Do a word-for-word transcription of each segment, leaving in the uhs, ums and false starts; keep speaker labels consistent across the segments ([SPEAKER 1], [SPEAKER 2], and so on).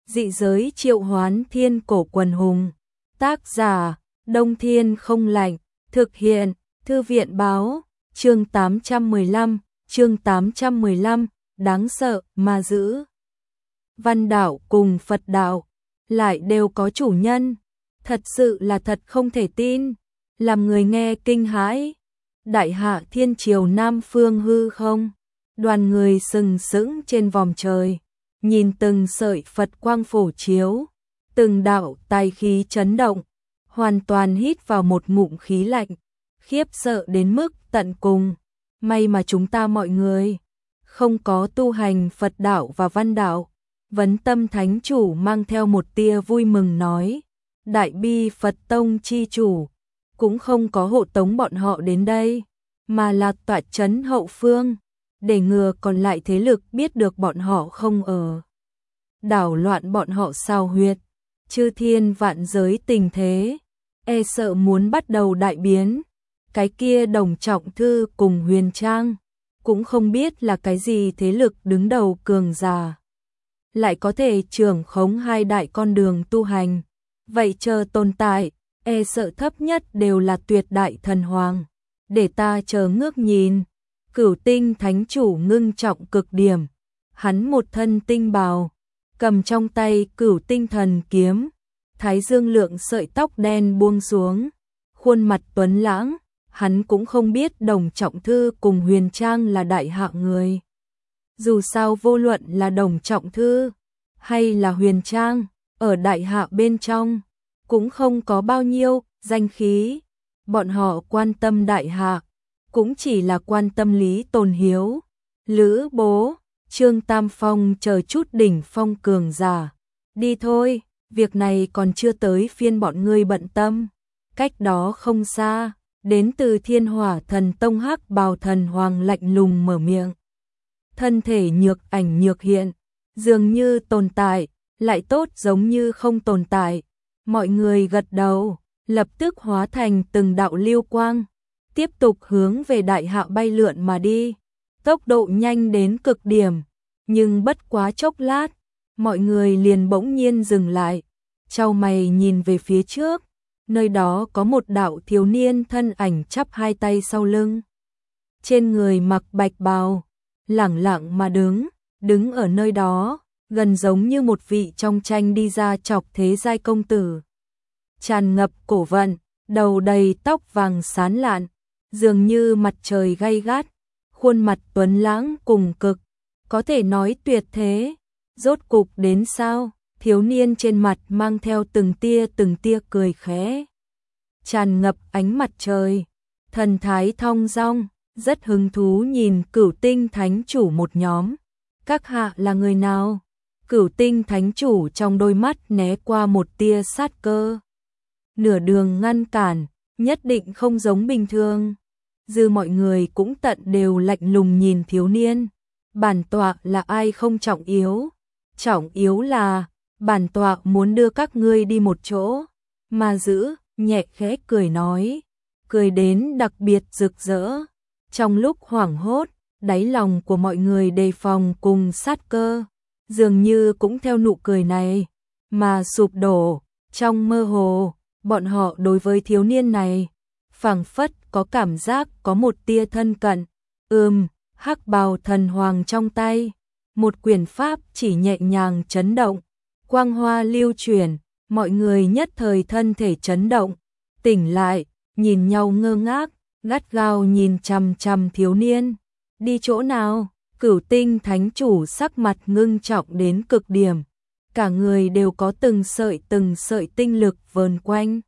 [SPEAKER 1] Dị giới triệu hoán thiên cổ quần hùng. Tác giả, Đông Thiên Không Lạnh. Thực hiện, Thư viện Báo. Chương tám trăm mười lăm, chương tám trăm mười lăm, đáng sợ mà giữ. Văn đạo cùng Phật đạo lại đều có chủ nhân, thật sự là thật không thể tin, làm người nghe kinh hãi. Đại hạ thiên triều Nam Phương hư không, đoàn người sừng sững trên vòm trời, nhìn từng sợi Phật quang phổ chiếu, từng đạo tài khí chấn động, hoàn toàn hít vào một ngụm khí lạnh, khiếp sợ đến mức tận cùng. May mà chúng ta mọi người không có tu hành Phật đạo và văn đạo. Vấn Tâm Thánh Chủ mang theo một tia vui mừng nói, Đại Bi Phật Tông chi chủ cũng không có hộ tống bọn họ đến đây, mà là tọa trấn hậu phương, để ngừa còn lại thế lực biết được bọn họ không ở, đảo loạn bọn họ sao huyệt. Chư thiên vạn giới tình thế, e sợ muốn bắt đầu đại biến. Cái kia Đồng Trọng Thư cùng Huyền Trang, cũng không biết là cái gì thế lực đứng đầu cường giả, lại có thể trưởng khống hai đại con đường tu hành. Vậy chờ tồn tại, e sợ thấp nhất đều là tuyệt đại thần hoàng. Để ta chờ ngước nhìn. Cửu Tinh Thánh Chủ ngưng trọng cực điểm, hắn một thân tinh bào, cầm trong tay Cửu Tinh Thần kiếm, thái dương lượng sợi tóc đen buông xuống, khuôn mặt tuấn lãng. Hắn cũng không biết Đồng Trọng Thư cùng Huyền Trang là đại hạ người. Dù sao vô luận là Đồng Trọng Thư hay là Huyền Trang, ở đại hạ bên trong cũng không có bao nhiêu danh khí. Bọn họ quan tâm đại hạ cũng chỉ là quan tâm Lý Tồn Hiếu, Lữ Bố, Trương Tam Phong chờ chút đỉnh phong cường giả. Đi thôi, việc này còn chưa tới phiên bọn ngươi bận tâm. Cách đó không xa, đến từ Thiên Hỏa Thần Tông Hắc Bào Thần Hoàng lạnh lùng mở miệng. Thân thể nhược ảnh nhược hiện, dường như tồn tại, lại tốt giống như không tồn tại. Mọi người gật đầu, lập tức hóa thành từng đạo lưu quang, tiếp tục hướng về đại hạ bay lượn mà đi. Tốc độ nhanh đến cực điểm, nhưng bất quá chốc lát, mọi người liền bỗng nhiên dừng lại, chau mày nhìn về phía trước. Nơi đó có một đạo thiếu niên thân ảnh chắp hai tay sau lưng, trên người mặc bạch bào, lẳng lặng mà đứng, đứng ở nơi đó, gần giống như một vị trong tranh đi ra chọc thế giai công tử. Tràn ngập cổ vận, đầu đầy tóc vàng sáng lạn, dường như mặt trời gay gắt, khuôn mặt tuấn lãng cùng cực, có thể nói tuyệt thế. Rốt cục đến sao? Thiếu niên trên mặt mang theo từng tia từng tia cười khẽ, tràn ngập ánh mặt trời, thần thái thong dong, rất hứng thú nhìn Cửu Tinh Thánh Chủ một nhóm. Các hạ là người nào? Cửu Tinh Thánh Chủ trong đôi mắt né qua một tia sát cơ, nửa đường ngăn cản, nhất định không giống bình thường. Dư mọi người cũng tận đều lạnh lùng nhìn thiếu niên. Bản tọa là ai không trọng yếu, trọng yếu là bản tọa muốn đưa các ngươi đi một chỗ mà giữ. Nhẹ khẽ cười nói, cười đến đặc biệt rực rỡ. Trong lúc hoảng hốt, đáy lòng của mọi người đề phòng cùng sát cơ, dường như cũng theo nụ cười này mà sụp đổ. Trong mơ hồ, bọn họ đối với thiếu niên này phảng phất có cảm giác có một tia thân cận. Ừm, Hắc Bào Thần Hoàng trong tay, một quyển pháp chỉ nhẹ nhàng chấn động, quang hoa lưu chuyển. Mọi người nhất thời thân thể chấn động, tỉnh lại, nhìn nhau ngơ ngác, gắt gao nhìn chằm chằm thiếu niên. Đi chỗ nào? Cửu Tinh Thánh Chủ sắc mặt ngưng trọng đến cực điểm, cả người đều có từng sợi từng sợi tinh lực vờn quanh,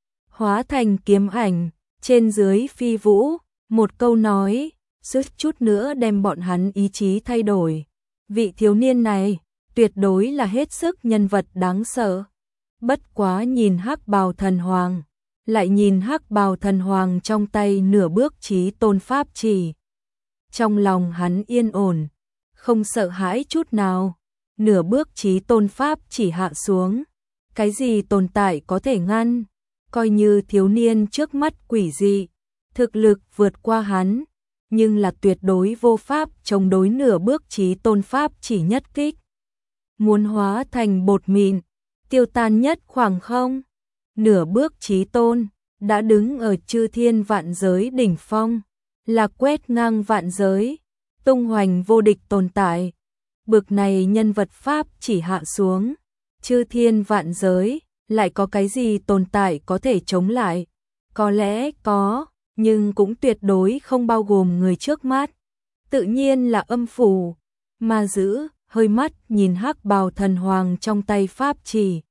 [SPEAKER 1] hóa thành kiếm ảnh, trên dưới phi vũ. Một câu nói, suýt chút nữa đem bọn hắn ý chí thay đổi. Vị thiếu niên này, tuyệt đối là hết sức nhân vật đáng sợ. Bất quá nhìn Hắc Bào Thần Hoàng, lại nhìn Hắc Bào Thần Hoàng trong tay nửa bước chí tôn pháp chỉ. Trong lòng hắn yên ổn, không sợ hãi chút nào. Nửa bước chí tôn pháp chỉ hạ xuống, cái gì tồn tại có thể ngăn? Coi như thiếu niên trước mắt quỷ dị, thực lực vượt qua hắn, nhưng là tuyệt đối vô pháp chống đối nửa bước chí tôn pháp chỉ nhất kích. muốn hóa thành bột mịn, tiêu tan nhất khoảng không. Nửa bước chí tôn, đã đứng ở chư thiên vạn giới đỉnh phong, là quét ngang vạn giới, tung hoành vô địch tồn tại. Bực này nhân vật pháp chỉ hạ xuống, chư thiên vạn giới, lại có cái gì tồn tại có thể chống lại? Có lẽ có, nhưng cũng tuyệt đối không bao gồm người trước mắt. Tự nhiên là âm phủ, ma dữ, hơi mắt nhìn hắc bào thần hoàng trong tay pháp chỉ.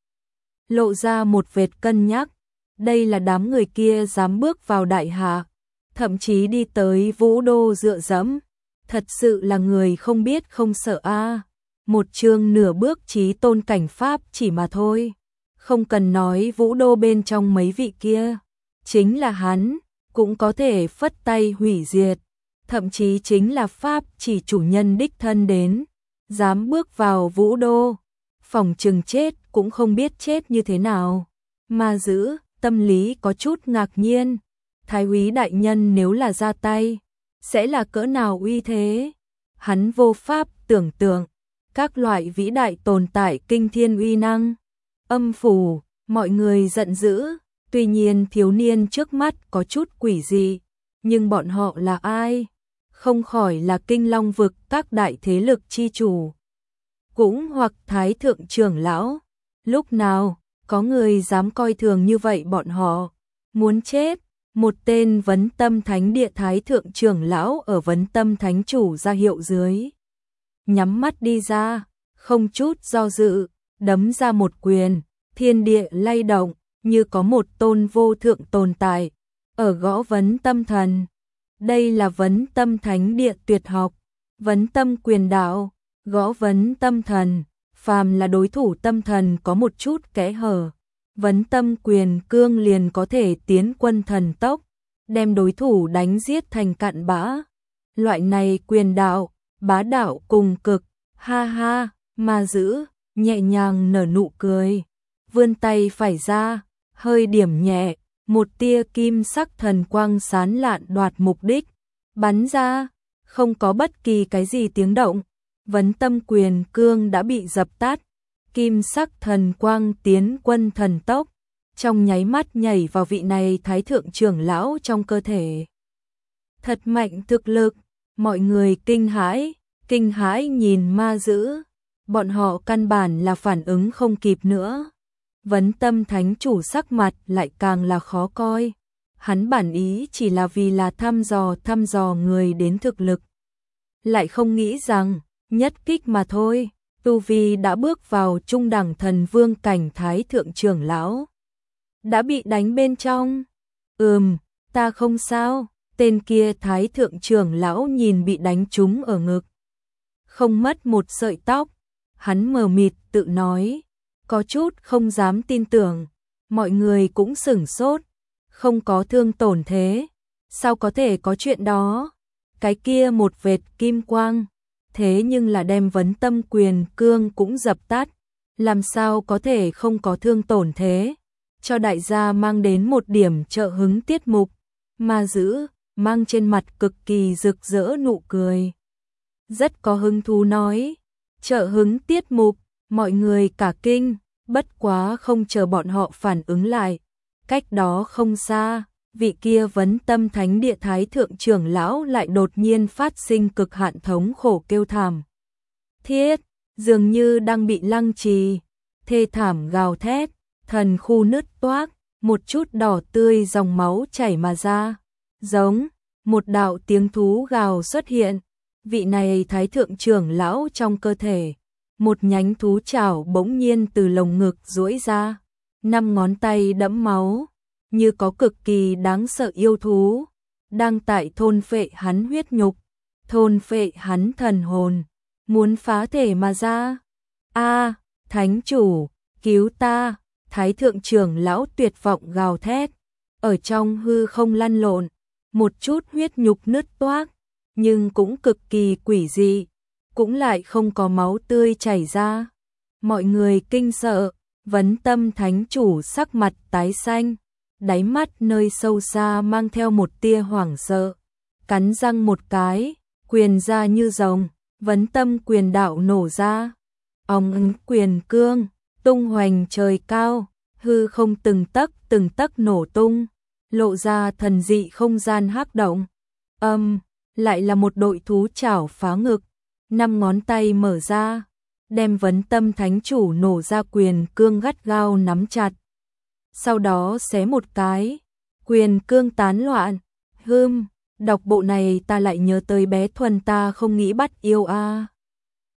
[SPEAKER 1] Lộ ra một vệt cân nhắc, đây là đám người kia dám bước vào đại hạ, thậm chí đi tới vũ đô dựa dẫm. Thật sự là người không biết không sợ a. Một chương nửa bước chí tôn cảnh pháp chỉ mà thôi. Không cần nói vũ đô bên trong mấy vị kia, chính là hắn, cũng có thể phất tay hủy diệt. Thậm chí chính là pháp chỉ chủ nhân đích thân đến, dám bước vào vũ đô, phòng chừng chết cũng không biết chết như thế nào. Ma dữ, tâm lý có chút ngạc nhiên, thái úy đại nhân nếu là ra tay, sẽ là cỡ nào uy thế. Hắn vô pháp tưởng tượng, các loại vĩ đại tồn tại kinh thiên uy năng. Âm phủ, mọi người giận dữ, tuy nhiên thiếu niên trước mắt có chút quỷ dị, nhưng bọn họ là ai? Không khỏi là Kinh Long vực các đại thế lực chi chủ, cũng hoặc thái thượng trưởng lão. Lúc nào có người dám coi thường như vậy bọn họ? Muốn chết. Một tên Vấn Tâm Thánh Địa thái thượng trưởng lão ở Vấn Tâm Thánh chủ ra hiệu dưới, nhắm mắt đi ra, không chút do dự, đấm ra một quyền, thiên địa lay động, như có một tôn vô thượng tồn tại ở gõ Vấn Tâm Thần. Đây là Vấn Tâm Thánh Địa tuyệt học, Vấn Tâm quyền đạo, gõ Vấn Tâm Thần, phàm là đối thủ tâm thần có một chút kẽ hở, Vấn Tâm quyền cương liền có thể tiến quân thần tốc, đem đối thủ đánh giết thành cặn bã. Loại này quyền đạo, bá đạo cùng cực, ha ha. Ma dữ nhẹ nhàng nở nụ cười, vươn tay phải ra, hơi điểm nhẹ, một tia kim sắc thần quang sán lạn đoạt mục đích, bắn ra, không có bất kỳ cái gì tiếng động. Vấn Tâm quyền cương đã bị dập tắt, kim sắc thần quang tiến quân thần tốc, trong nháy mắt nhảy vào vị này thái thượng trưởng lão trong cơ thể. Thật mạnh thực lực, mọi người kinh hãi, kinh hãi nhìn ma dữ, bọn họ căn bản là phản ứng không kịp nữa. Vấn Tâm Thánh chủ sắc mặt lại càng là khó coi, hắn bản ý chỉ là vì là thăm dò thăm dò người đến thực lực, lại không nghĩ rằng nhất kích mà thôi, tu vi đã bước vào trung đẳng thần vương cảnh thái thượng trưởng lão đã bị đánh bên trong. Ừm, ta không sao. Tên kia thái thượng trưởng lão nhìn bị đánh trúng ở ngực, không mất một sợi tóc, hắn mờ mịt tự nói, có chút không dám tin tưởng. Mọi người cũng sửng sốt, không có thương tổn thế, sao có thể có chuyện đó? Cái kia một vệt kim quang, thế nhưng là đem Vấn Tâm quyền cương cũng dập tắt, làm sao có thể không có thương tổn thế? Cho đại gia mang đến một điểm trợ hứng tiết mục. Ma dữ mang trên mặt cực kỳ rực rỡ nụ cười, rất có hứng thú nói, trợ hứng tiết mục. Mọi người cả kinh, bất quá không chờ bọn họ phản ứng lại, cách đó không xa, vị kia Vấn Tâm Thánh Địa thái thượng trưởng lão lại đột nhiên phát sinh cực hạn thống khổ kêu thảm thiết, dường như đang bị lăng trì, thê thảm gào thét, thần khu nứt toác, một chút đỏ tươi dòng máu chảy mà ra, giống một đạo tiếng thú gào xuất hiện. Vị này thái thượng trưởng lão trong cơ thể, một nhánh thú chảo bỗng nhiên từ lồng ngực duỗi ra, năm ngón tay đẫm máu, như có cực kỳ đáng sợ yêu thú đang tại thôn phệ hắn huyết nhục, thôn phệ hắn thần hồn, muốn phá thể mà ra. A, thánh chủ, cứu ta! Thái thượng trưởng lão tuyệt vọng gào thét, ở trong hư không lăn lộn, một chút huyết nhục nứt toác, nhưng cũng cực kỳ quỷ dị, cũng lại không có máu tươi chảy ra. Mọi người kinh sợ, Vấn Tâm Thánh chủ sắc mặt tái xanh, đáy mắt nơi sâu xa mang theo một tia hoảng sợ, cắn răng một cái, quyền ra như rồng, Vấn Tâm quyền đạo nổ ra. ong ứng quyền cương, tung hoành trời cao, hư không từng tấc từng tấc nổ tung, lộ ra thần dị không gian hắc động. Âm, lại là một đội thú chảo phá ngực, năm ngón tay mở ra, đem vấn tâm thánh chủ nổ ra quyền cương gắt gao nắm chặt. Sau đó xé một cái, quyền cương tán loạn. Hưm, đọc bộ này ta lại nhớ tới bé Thuần ta không nghĩ bắt yêu a. À.